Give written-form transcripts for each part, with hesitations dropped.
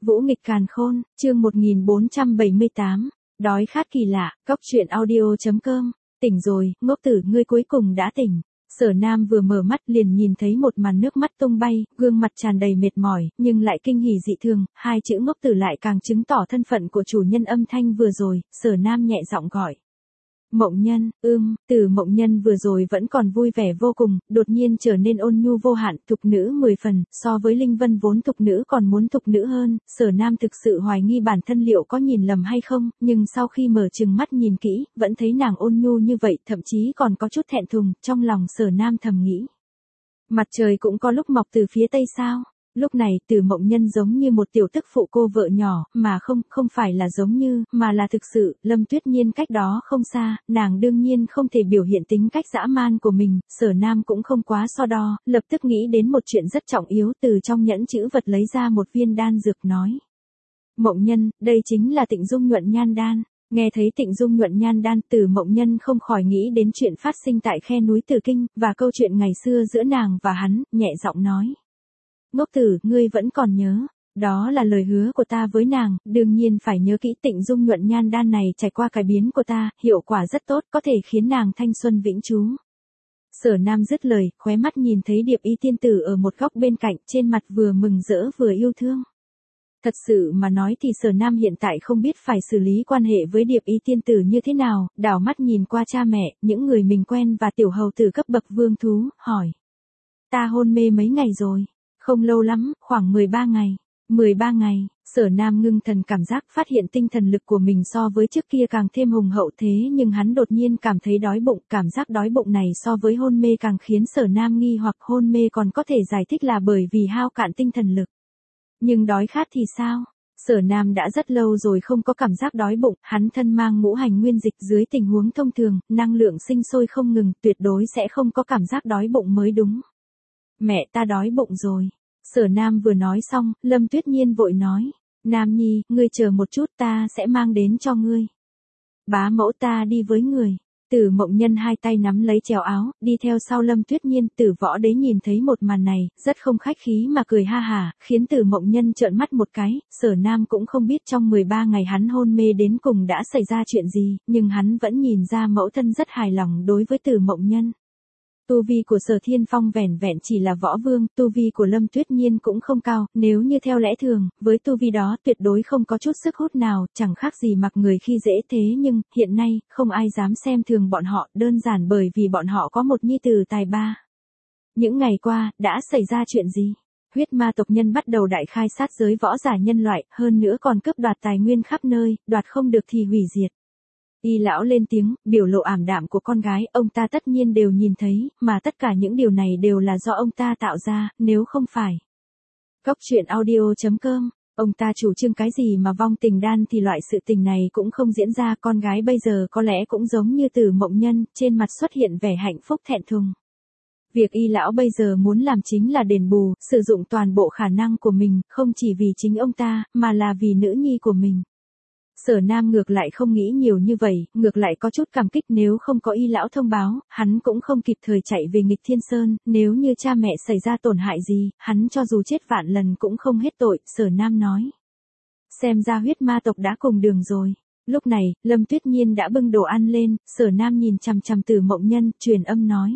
Vũ nghịch càn khôn, chương 1478, đói khát kỳ lạ, cóc truyện audio.com, tỉnh rồi, ngốc tử ngươi cuối cùng đã tỉnh. Sở Nam vừa mở mắt liền nhìn thấy một màn nước mắt tung bay, gương mặt tràn đầy mệt mỏi, nhưng lại kinh hỉ dị thường, hai chữ ngốc tử lại càng chứng tỏ thân phận của chủ nhân âm thanh vừa rồi, Sở Nam nhẹ giọng gọi. Mộng Nhân, Từ Mộng Nhân vừa rồi vẫn còn vui vẻ vô cùng, đột nhiên trở nên ôn nhu vô hạn, thục nữ 10 phần, so với Linh Vân vốn thục nữ còn muốn thục nữ hơn, Sở Nam thực sự hoài nghi bản thân liệu có nhìn lầm hay không, nhưng sau khi mở trừng mắt nhìn kỹ, vẫn thấy nàng ôn nhu như vậy, thậm chí còn có chút thẹn thùng, trong lòng Sở Nam thầm nghĩ. Mặt trời cũng có lúc mọc từ phía tây sao? Lúc này Từ Mộng Nhân giống như một tiểu tức phụ cô vợ nhỏ, mà không phải là giống như, mà là thực sự, Lâm Tuyết Nhiên cách đó không xa, nàng đương nhiên không thể biểu hiện tính cách dã man của mình, Sở Nam cũng không quá so đo, lập tức nghĩ đến một chuyện rất trọng yếu, từ trong nhẫn chữ vật lấy ra một viên đan dược nói. Mộng Nhân, đây chính là Tịnh Dung Nhuận Nhan Đan. Nghe thấy Tịnh Dung Nhuận Nhan Đan, Từ Mộng Nhân không khỏi nghĩ đến chuyện phát sinh tại khe núi Từ Kinh, và câu chuyện ngày xưa giữa nàng và hắn, nhẹ giọng nói. Ngốc tử, ngươi vẫn còn nhớ, đó là lời hứa của ta với nàng, đương nhiên phải nhớ kỹ. Tịnh Dung Nhuận Nhan Đan này trải qua cải biến của ta, hiệu quả rất tốt, có thể khiến nàng thanh xuân vĩnh trú. Sở Nam dứt lời, khóe mắt nhìn thấy Điệp Y tiên tử ở một góc bên cạnh, trên mặt vừa mừng rỡ vừa yêu thương. Thật sự mà nói thì Sở Nam hiện tại không biết phải xử lý quan hệ với Điệp Y tiên tử như thế nào, đảo mắt nhìn qua cha mẹ, những người mình quen và tiểu hầu tử cấp bậc vương thú, hỏi. Ta hôn mê mấy ngày rồi? Không lâu lắm, khoảng 13 ngày. 13 ngày, Sở Nam ngưng thần cảm giác phát hiện tinh thần lực của mình so với trước kia càng thêm hùng hậu, thế nhưng hắn đột nhiên cảm thấy đói bụng, cảm giác đói bụng này so với hôn mê càng khiến Sở Nam nghi hoặc hôn mê còn có thể giải thích là bởi vì hao cạn tinh thần lực. Nhưng đói khát thì sao? Sở Nam đã rất lâu rồi không có cảm giác đói bụng, hắn thân mang ngũ hành nguyên dịch, dưới tình huống thông thường, năng lượng sinh sôi không ngừng, tuyệt đối sẽ không có cảm giác đói bụng mới đúng. Mẹ ta đói bụng rồi. Sở Nam vừa nói xong, Lâm Tuyết Nhiên vội nói. Nam Nhi, ngươi chờ một chút, ta sẽ mang đến cho ngươi. Bá mẫu, ta đi với người. Từ Mộng Nhân hai tay nắm lấy chèo áo, đi theo sau Lâm Tuyết Nhiên. Từ Võ Đế nhìn thấy một màn này, rất không khách khí mà cười ha hả, khiến Từ Mộng Nhân trợn mắt một cái. Sở Nam cũng không biết trong 13 ngày hắn hôn mê đến cùng đã xảy ra chuyện gì, nhưng hắn vẫn nhìn ra mẫu thân rất hài lòng đối với Từ Mộng Nhân. Tu vi của Sở Thiên Phong vẻn vẹn chỉ là võ vương, tu vi của Lâm Tuyết Nhiên cũng không cao, nếu như theo lẽ thường, với tu vi đó tuyệt đối không có chút sức hút nào, chẳng khác gì mặc người khi dễ, thế nhưng, hiện nay, không ai dám xem thường bọn họ, đơn giản bởi vì bọn họ có một nhi tử tài ba. Những ngày qua, đã xảy ra chuyện gì? Huyết ma tộc nhân bắt đầu đại khai sát giới võ giả nhân loại, hơn nữa còn cướp đoạt tài nguyên khắp nơi, đoạt không được thì hủy diệt. Y lão lên tiếng, biểu lộ ảm đạm của con gái, ông ta tất nhiên đều nhìn thấy, mà tất cả những điều này đều là do ông ta tạo ra, nếu không phải. Cóc truyện audio.com, ông ta chủ trương cái gì mà vong tình đan thì loại sự tình này cũng không diễn ra, con gái bây giờ có lẽ cũng giống như Từ Mộng Nhân, trên mặt xuất hiện vẻ hạnh phúc thẹn thùng. Việc Y lão bây giờ muốn làm chính là đền bù, sử dụng toàn bộ khả năng của mình, không chỉ vì chính ông ta, mà là vì nữ nhi của mình. Sở Nam ngược lại không nghĩ nhiều như vậy, ngược lại có chút cảm kích, nếu không có Y lão thông báo, hắn cũng không kịp thời chạy về Nghịch Thiên Sơn, nếu như cha mẹ xảy ra tổn hại gì, hắn cho dù chết vạn lần cũng không hết tội, Sở Nam nói. Xem ra huyết ma tộc đã cùng đường rồi. Lúc này, Lâm Tuyết Nhiên đã bưng đồ ăn lên, Sở Nam nhìn chằm chằm Từ Mộng Nhân, truyền âm nói.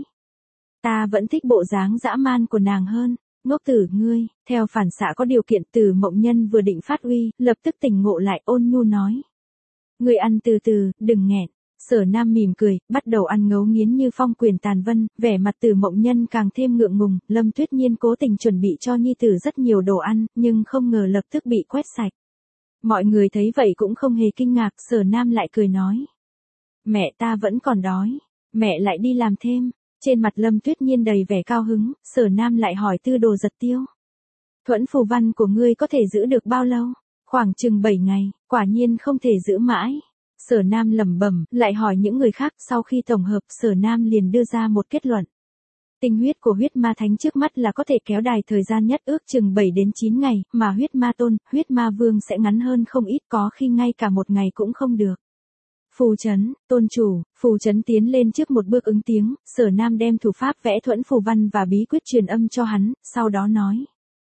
Ta vẫn thích bộ dáng dã man của nàng hơn. Ngốc tử ngươi, theo phản xạ có điều kiện. Từ Mộng Nhân vừa định phát uy, lập tức tỉnh ngộ lại, ôn nhu nói. Ngươi ăn từ từ, đừng nghẹn. Sở Nam mỉm cười, bắt đầu ăn ngấu nghiến như phong quyền tàn vân, vẻ mặt Từ Mộng Nhân càng thêm ngượng ngùng. Lâm Tuyết Nhiên cố tình chuẩn bị cho nhi tử rất nhiều đồ ăn, nhưng không ngờ lập tức bị quét sạch. Mọi người thấy vậy cũng không hề kinh ngạc, Sở Nam lại cười nói. Mẹ ta vẫn còn đói, mẹ lại đi làm thêm. Trên mặt Lâm Tuyết Nhiên đầy vẻ cao hứng, Sở Nam lại hỏi Tư Đồ Giật Tiêu. Thuẫn phù văn của ngươi có thể giữ được bao lâu? Khoảng chừng 7 ngày, quả nhiên không thể giữ mãi. Sở Nam lẩm bẩm, lại hỏi những người khác, sau khi tổng hợp, Sở Nam liền đưa ra một kết luận. Tinh huyết của huyết ma thánh trước mắt là có thể kéo dài thời gian nhất ước chừng 7 đến 9 ngày, mà huyết ma tôn, huyết ma vương sẽ ngắn hơn không ít, có khi ngay cả một ngày cũng không được. Phù trấn, tôn chủ, phù trấn tiến lên trước một bước ứng tiếng, Sở Nam đem thủ pháp vẽ thuẫn phù văn và bí quyết truyền âm cho hắn, sau đó nói.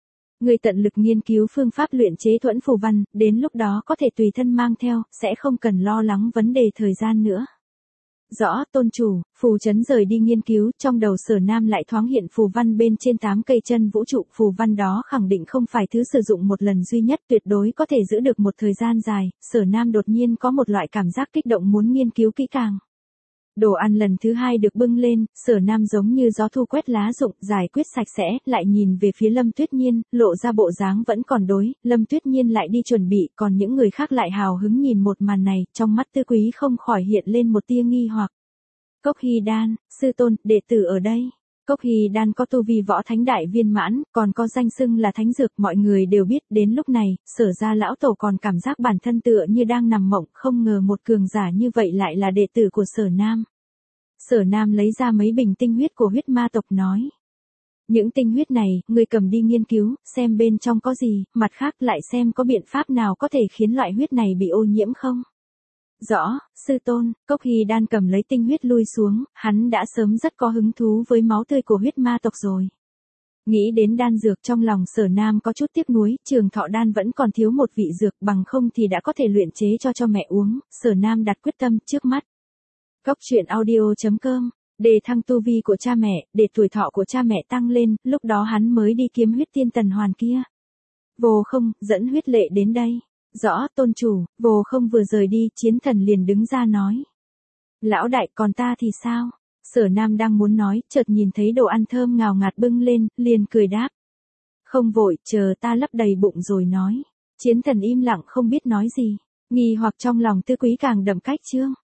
Ngươi tận lực nghiên cứu phương pháp luyện chế thuẫn phù văn, đến lúc đó có thể tùy thân mang theo, sẽ không cần lo lắng vấn đề thời gian nữa. Rõ, tôn chủ. Phù Chấn rời đi nghiên cứu, trong đầu Sở Nam lại thoáng hiện phù văn bên trên 8 cây chân vũ trụ, phù văn đó khẳng định không phải thứ sử dụng một lần duy nhất, tuyệt đối có thể giữ được một thời gian dài. Sở Nam đột nhiên có một loại cảm giác kích động muốn nghiên cứu kỹ càng. Đồ ăn lần thứ 2 được bưng lên, Sở Nam giống như gió thu quét lá rụng, giải quyết sạch sẽ, lại nhìn về phía Lâm Tuyết Nhiên, lộ ra bộ dáng vẫn còn đối, Lâm Tuyết Nhiên lại đi chuẩn bị, còn những người khác lại hào hứng nhìn một màn này, trong mắt Tư Quý không khỏi hiện lên một tia nghi hoặc. Cốc Hy Đan, sư tôn, đệ tử ở đây. Cốc Hy Đan có tu vi võ thánh đại viên mãn, còn có danh xưng là thánh dược, mọi người đều biết. Đến lúc này, Sở gia lão tổ còn cảm giác bản thân tựa như đang nằm mộng, không ngờ một cường giả như vậy lại là đệ tử của Sở Nam. Sở Nam lấy ra mấy bình tinh huyết của huyết ma tộc nói. Những tinh huyết này, ngươi cầm đi nghiên cứu, xem bên trong có gì, mặt khác lại xem có biện pháp nào có thể khiến loại huyết này bị ô nhiễm không. Rõ, sư tôn. Cốc Hy Đan cầm lấy tinh huyết lui xuống, hắn đã sớm rất có hứng thú với máu tươi của huyết ma tộc rồi. Nghĩ đến đan dược trong lòng Sở Nam có chút tiếc nuối, Trường Thọ đan vẫn còn thiếu một vị dược, bằng không thì đã có thể luyện chế cho mẹ uống. Sở Nam đặt quyết tâm trước mắt. Cốc truyện audio.com, để thăng tu vi của cha mẹ, để tuổi thọ của cha mẹ tăng lên, lúc đó hắn mới đi kiếm huyết tiên tần hoàn kia. Vô Không, dẫn huyết lệ đến đây. Rõ, tôn chủ. Vô Không vừa rời đi, Chiến Thần liền đứng ra nói. Lão đại, còn ta thì sao? Sở Nam đang muốn nói, chợt nhìn thấy đồ ăn thơm ngào ngạt bưng lên, liền cười đáp. Không vội, chờ ta lấp đầy bụng rồi nói. Chiến Thần im lặng không biết nói gì, nghi hoặc trong lòng Tư Quý càng đậm cách chương.